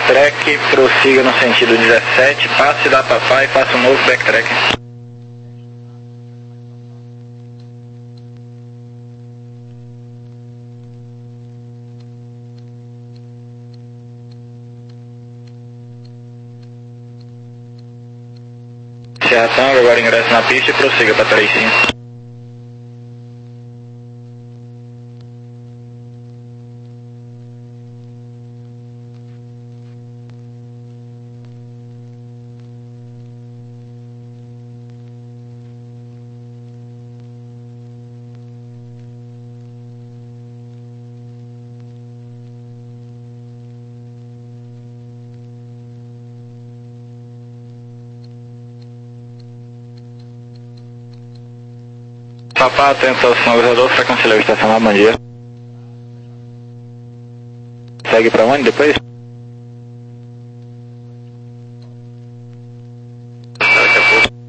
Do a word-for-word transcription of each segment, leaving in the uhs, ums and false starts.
backtrack, prossiga no sentido dezessete, passe da papai e faça um novo backtrack. Serra Tango, agora ingresse na pista e prossiga para três cinco. Papá, atento ao sinalizador, frequência leve estacionar, bom dia. Segue pra onde depois? Daqui a pouco.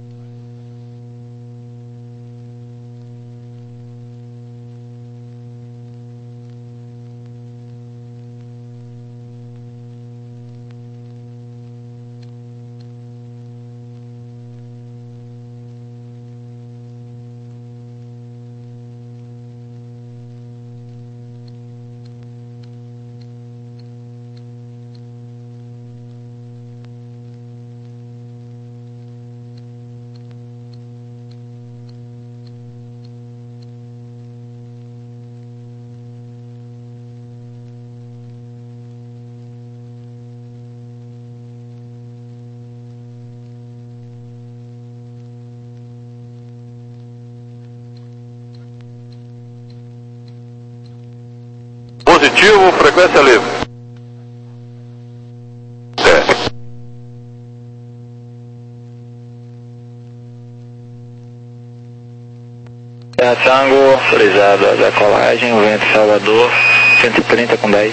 Positivo, frequência livre. É. Serra Tango, autorizado a decolagem, vento Salvador, cento e trinta com dez.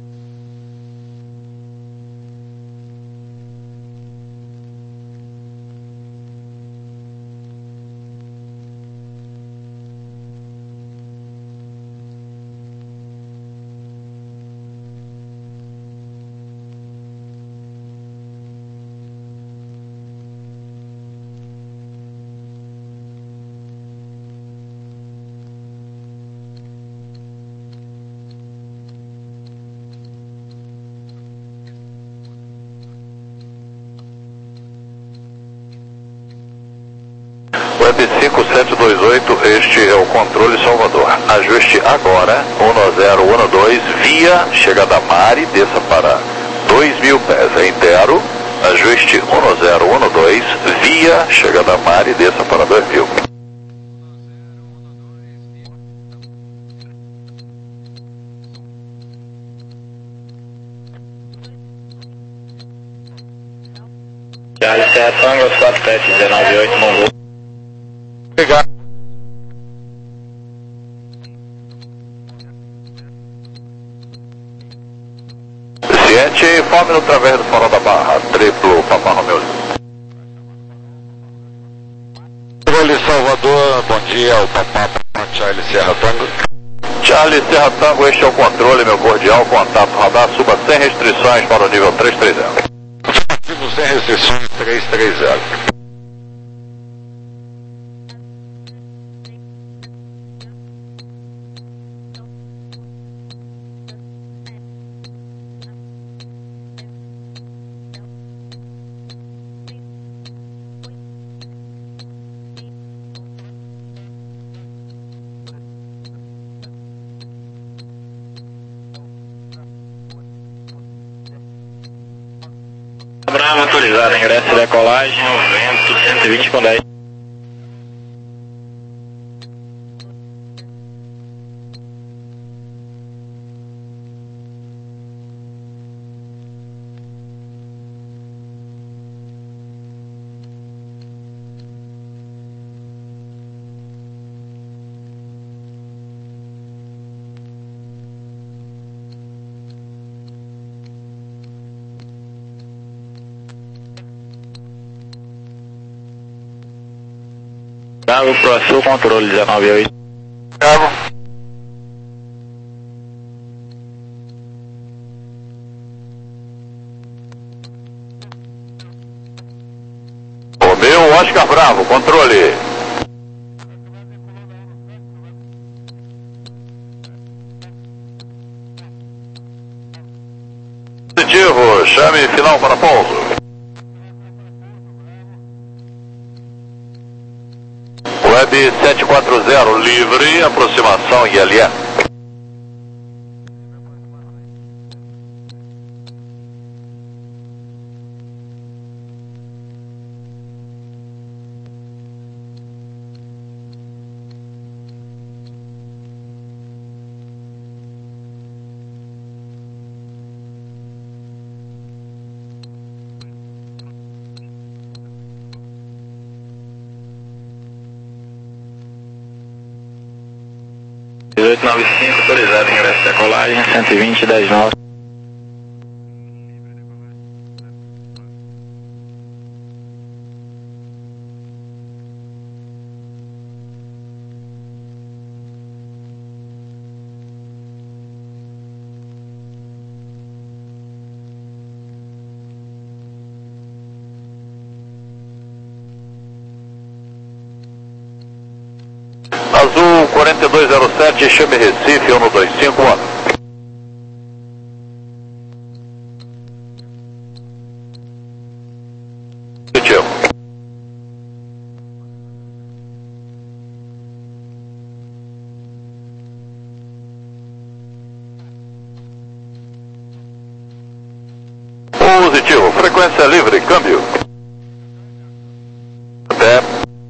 Web cinco sete dois oito, este é o controle Salvador. Ajuste agora, um zero um dois, via chegada Mari, desça para dois mil pés, é inteiro. Ajuste um zero um dois, via chegada Mari, desça para dois mil. Charlie Serra Tango, quatro sete um nove oito, Mongol. Obrigado. Ciente, informe no través do farol da Barra, triplo Papa Romeu. Controle Salvador, bom dia, o Papá Charlie Serra Tango. Charlie Serra Tango, este é o controle, meu cordial, contato radar, suba sem restrições para o nível trezentos e trinta. Ativo sem restrições trezentos e trinta. Bravo, autorizado, ingresso e decolagem, vento cento e vinte com dez. Bravo, pro sul, controle dezenove oito. Bravo. Oscar Bravo, controle. Positivo, chame final para pouso. Web sete quatro zero, livre, aproximação I L E. dezoito noventa e cinco, autorizado ingresso de decolagem, cento e vinte, dez nove. Azul quarenta e dois zero sete, chame Recife, um dois cinco um. Positivo. Positivo, frequência livre, câmbio. Até.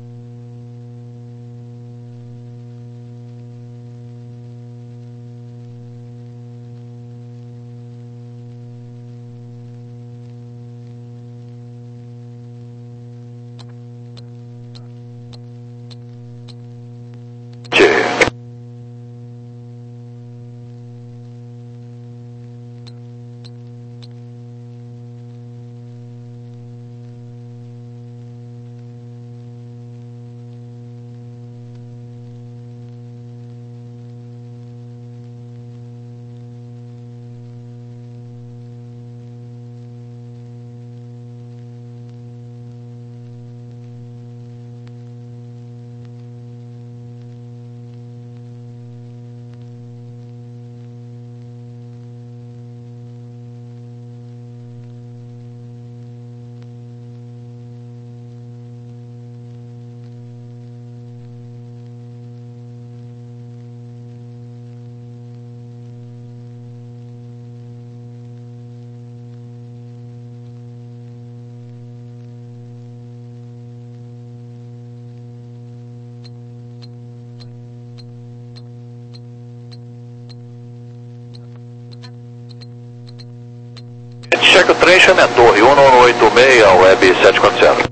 Cheque o trem, chame a torre, um nove oito seis, web sete quatro zero.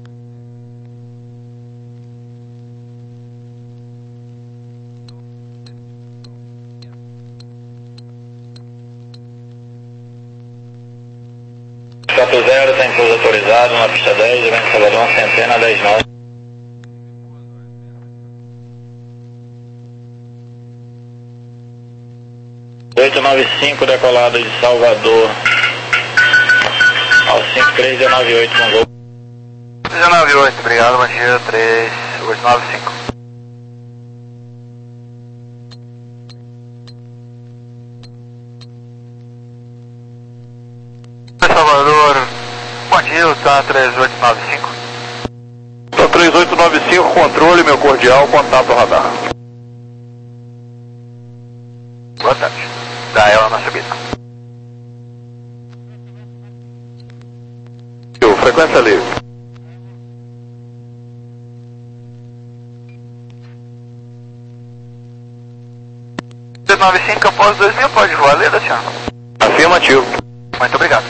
quatro zero, está em pouso autorizado, na pista dez, Grande Salvador, Centena, dez nove. oito nove cinco, decolado de Salvador, ao cinco três um nove oito, Mongol. um nove oito, obrigado, bom dia, três oito nove cinco. Salvador, bom dia, tá três oito nove cinco. Tá três oito nove cinco, controle, meu cordial, contato radar. Boa tarde, dá ela na subida. Frequência livre. dois nove cinco após dois mil, pode voar, Leda, senhor? Afirmativo. Muito obrigado.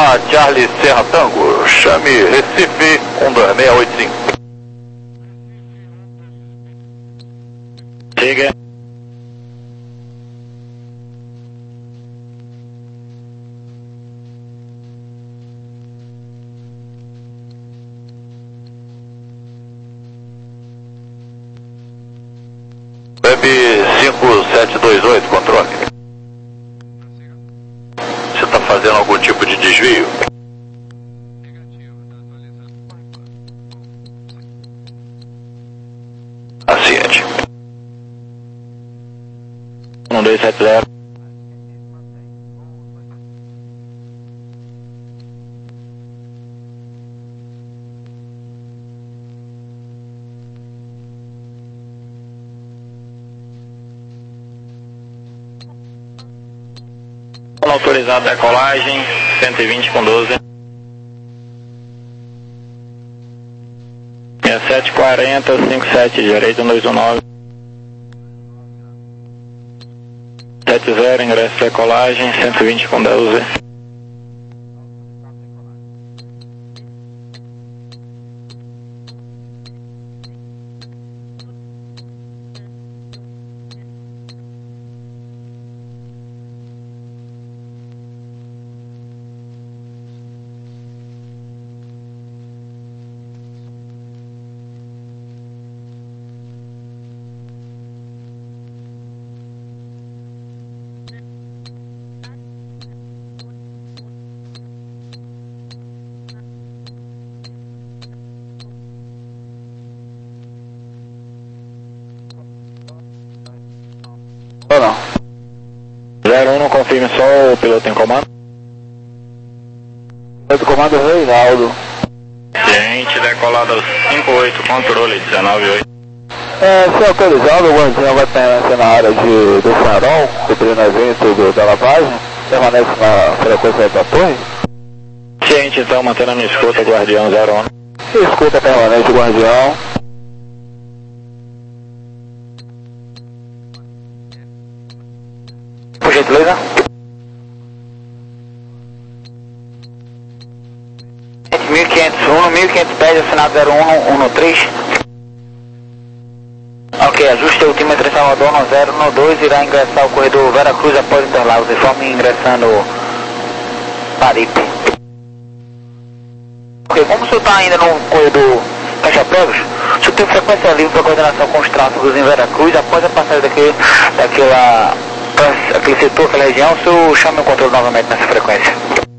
Papa Charlie Serra Tango, chame Recife um dois seis oito cinco. Siga. Web cinco sete dois oito, controle. Você está fazendo algum tipo de desvio? Aciente. um dois sete zero. Autorizado a decolagem, cento e vinte com doze. sessenta e sete quarenta, cinquenta e sete, direito um dois um nove. setenta, ingresso de decolagem, cento e vinte com doze. Ou não? zero um, não confirme só o piloto em comando. Piloto em comando Reinaldo. Gente, decolado cinco oito, controle dezenove oito. É, se autorizado, o guardinha vai permanecer na área de, do farol, cobrindo o evento do, da lavagem, permanece na frequência da torre. Ciente, então, mantendo a escuta, guardião zero um. Escuta permanente, guardião. Por gentileza. mil quinhentos e um, mil quinhentos pés, assinado zero um, um três. Ok, ajuste o altímetro em Salvador no zero um dois, irá ingressar o corredor Veracruz após Interlagos, informe ingressando Paripe. Ok, como o senhor está ainda no corredor Caixa Pregos, o senhor tem frequência livre para coordenação com os tráfegos em Veracruz, após a passagem daquele, daquela, aquele setor, aquela região, o senhor chama o controle novamente nessa frequência.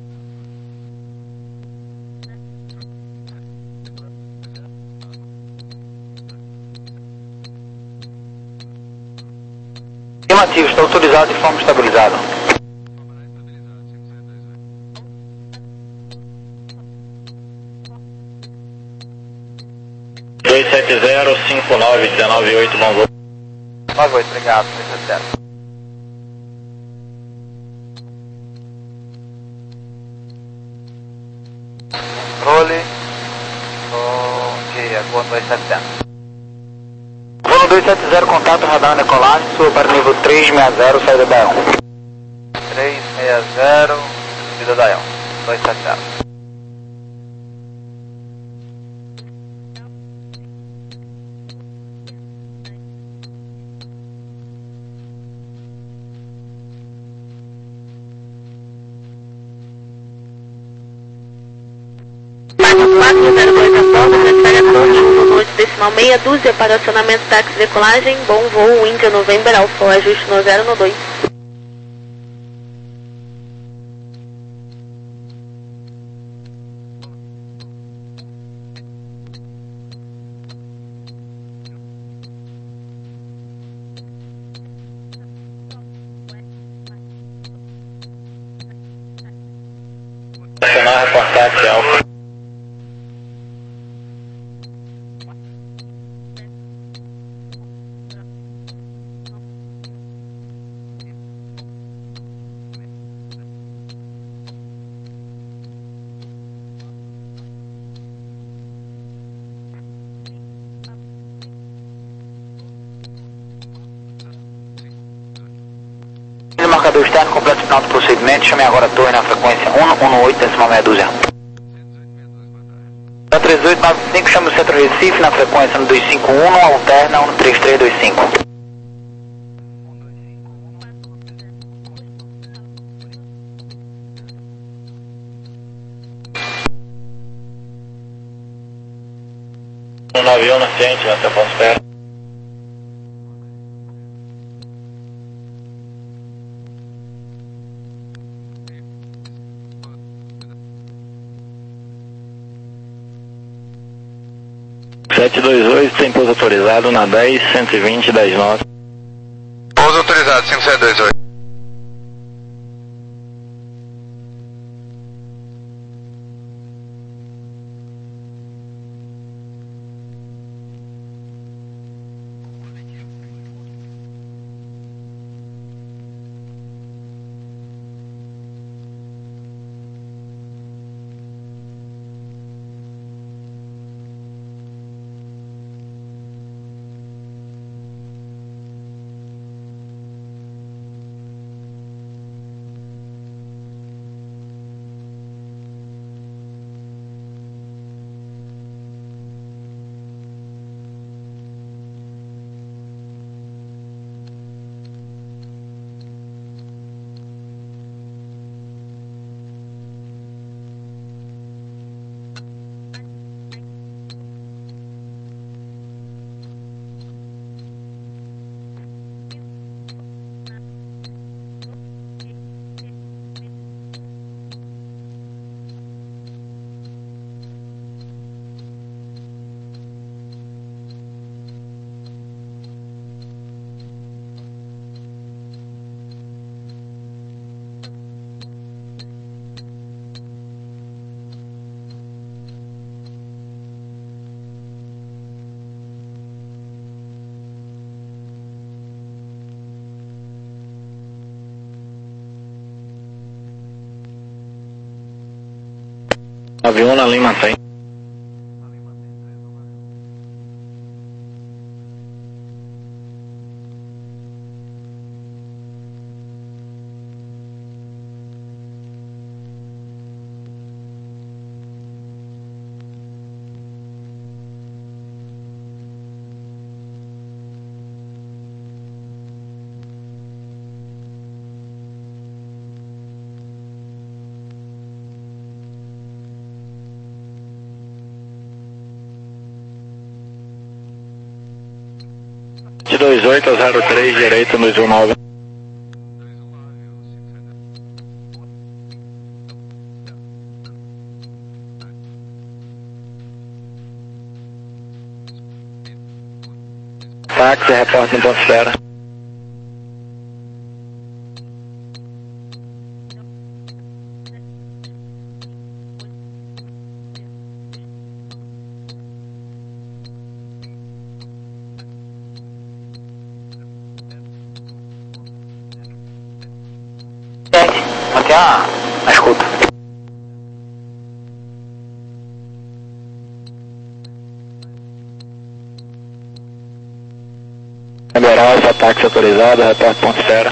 Afirmativo, está autorizado de forma estabilizada. dois sete zero, cinco nove, dezenove oito, bom voo. nove oito, obrigado, dois sete zero. Controle. Bom dia, Gol dois sete zero. Voo dois sete zero, contato radar decolagem, sua para nível três seis zero, saída da um. três seis zero, subida da um. dois sete zero. quatro zero dois a bordo, recebe a torre, decimal meia dúzia para acionamento táxi decolagem, bom voo, Índia November Alfa, ajuste no zero no dois. Acionar reportagem Alfa. Comunicador externo, completo final do procedimento. Chame agora a torre na frequência um um oito, decimal meia dúzia. três oito nove cinco, chama o Centro Recife na frequência um dois cinco um, alterna um três três dois cinco. Um nove um nascente, na sua atmosfera. sete dois oito, tem pouso autorizado na dez, cento e vinte, dez nove. Pouso autorizado, cinco sete dois oito. nove um na Lima tem. dois oito zero três, direito no dois um nove. Táxi, reporte em ponto esfera. Aqui a, a escuta. Liberal, esse táxi autorizado, reporte ponto esfera.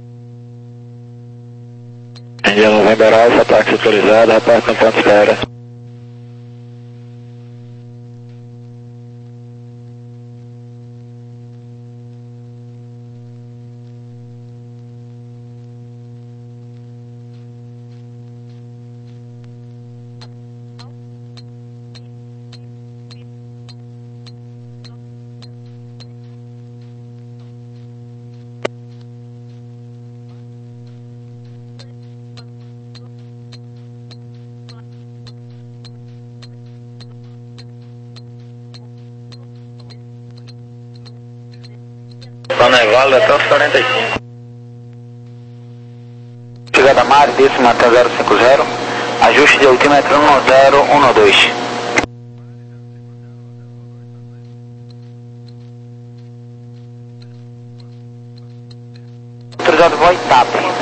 Índia November Alfa, táxi autorizado, reporte no ponto esfera. Nevada até os quarenta e cinco. Chegada Mari, décima até zero cinco zero. Ajuste de altímetro um zero um dois. Autorizado voo I T A P.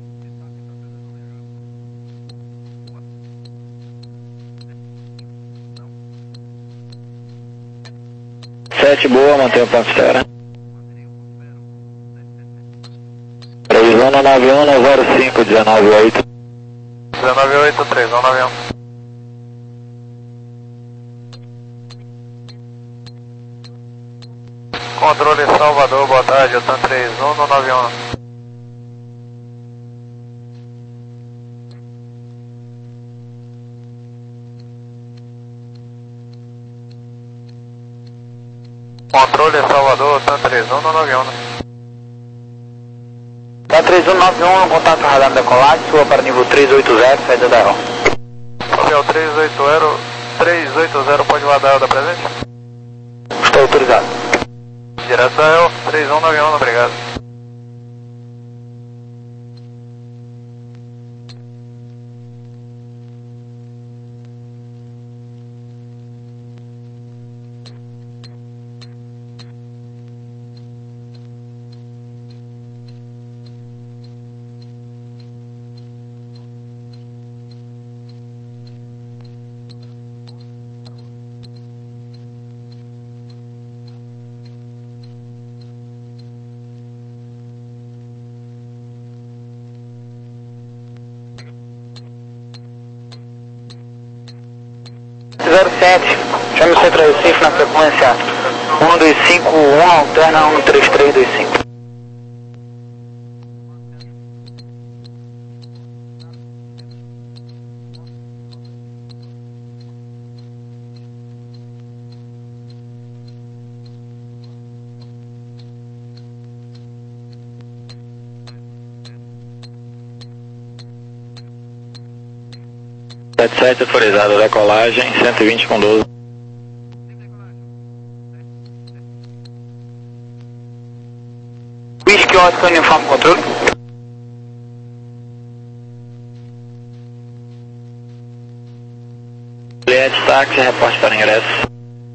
sete boa, mantém o ponto esfera. três um nove nove um zero cinco um nove oito. um nove oito três um nove um. Controle Salvador, boa tarde, eu estou três um no nove um. Controle Salvador, TAM três um no nove um. TAM três um nove um, contato radar da decolagem, sua para nível três oito zero, saída da R O. Papel três oito zero, três oito zero, pode guardar da presente? Estou autorizado. Direto a El, três um nove um, obrigado. zero sete, chame o Centro Recife na frequência um dois cinco um, alterna um três três dois cinco. sete sete autorizado, decolagem, cento e vinte com doze. Whisky Oscar Uniforme Controle. Juliette táxi, reporte para ingresso.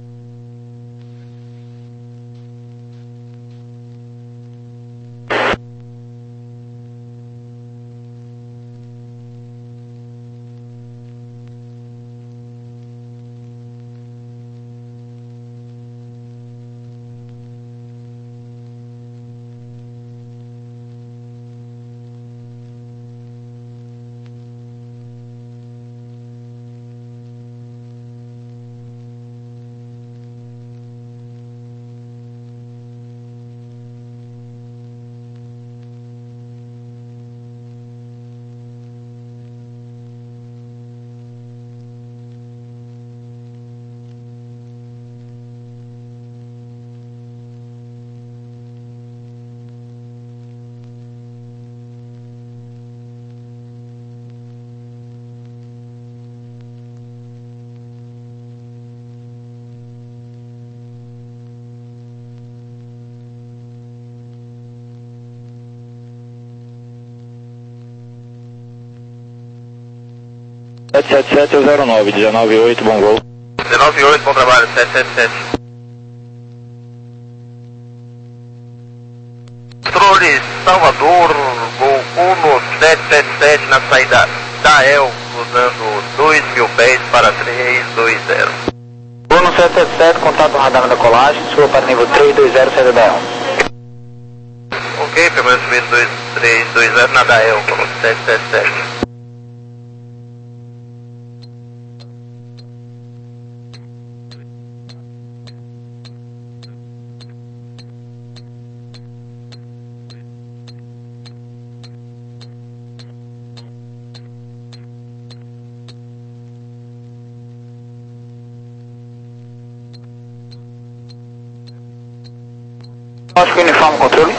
sete sete sete zero nove, dezenove oito, bom voo. dezenove oito, bom trabalho, sete sete sete. Controle Salvador, voo um sete sete sete na saída da El, cruzando dois mil pés para três dois zero. Voo no sete sete sete, contato radar na decolagem, sua para nível três dois zero, saída da R O. Ok, permanece subindo três dois zero na da El, sete sete sete. Oscar Uniforme Controle.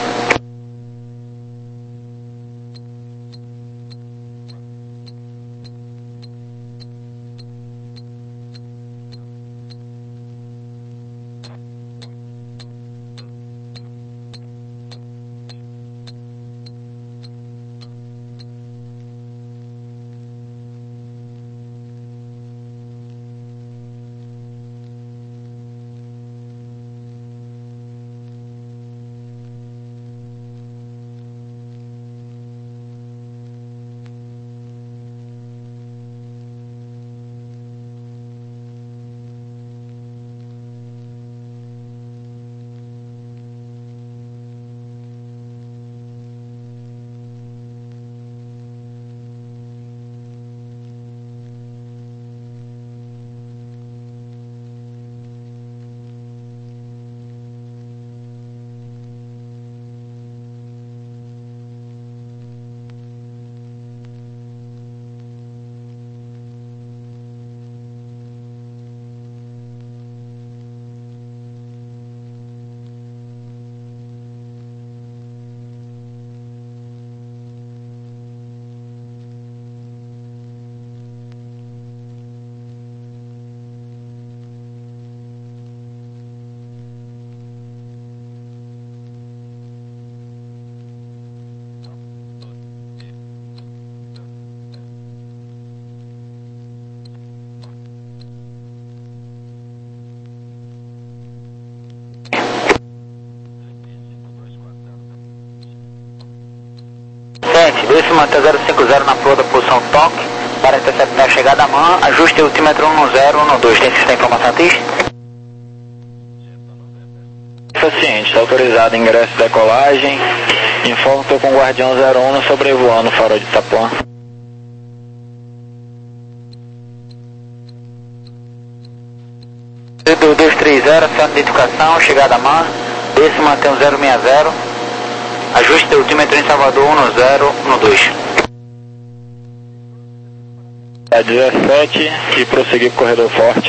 seguinte, desce manter zero cinco zero na proa da posição toque, para interceptar a chegada à mão, ajuste o altímetro um zero um dois, tem sistema de informação T I S? Paciente, está autorizado ingresso e decolagem, informo que estou com o Guardião zero um sobrevoando o farol de Itapuã. dois três zero, aciona identificação, chegada à mão, desce mantém o zero seis zero, ajuste o altímetro em Salvador um zero um dois. A dezessete e prosseguir para o corredor forte.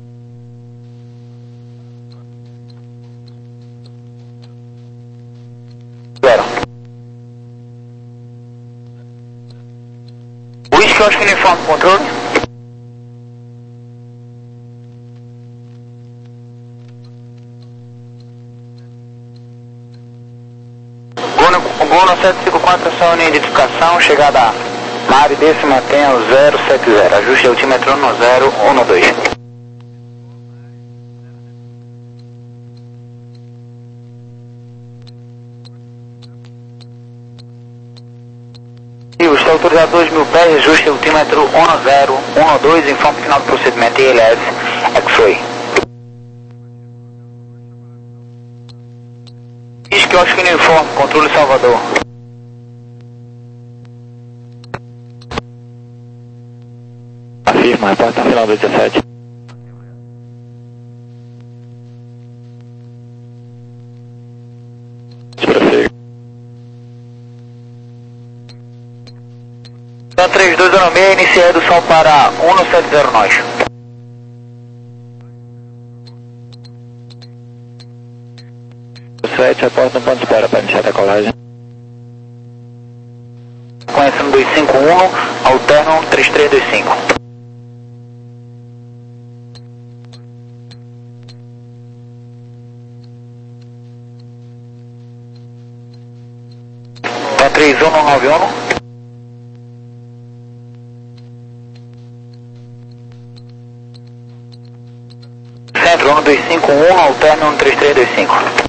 Zero. Whisky, eu acho que uniforme controle. Gono sete cinco quatro, aciona identificação, chegada a Mari, desce mantenha o zero sete zero, ajuste o altímetro um zero um dois. Está autorizado dois mil pés, ajuste o altímetro um zero um dois, informe final do procedimento I L S X-Ray. Que eu acho que uniforme, controle Salvador. Afirma, repórter final do dezessete. Prossiga. Então três dois zero seis, inicia a redução para um sete zero nós. sete, reporta no ponto de espera para iniciar a decolagem. Conhecendo dois cinco um, alterno três três dois cinco. Então três um nove um. Centro um dois cinco um, alterno três três dois cinco.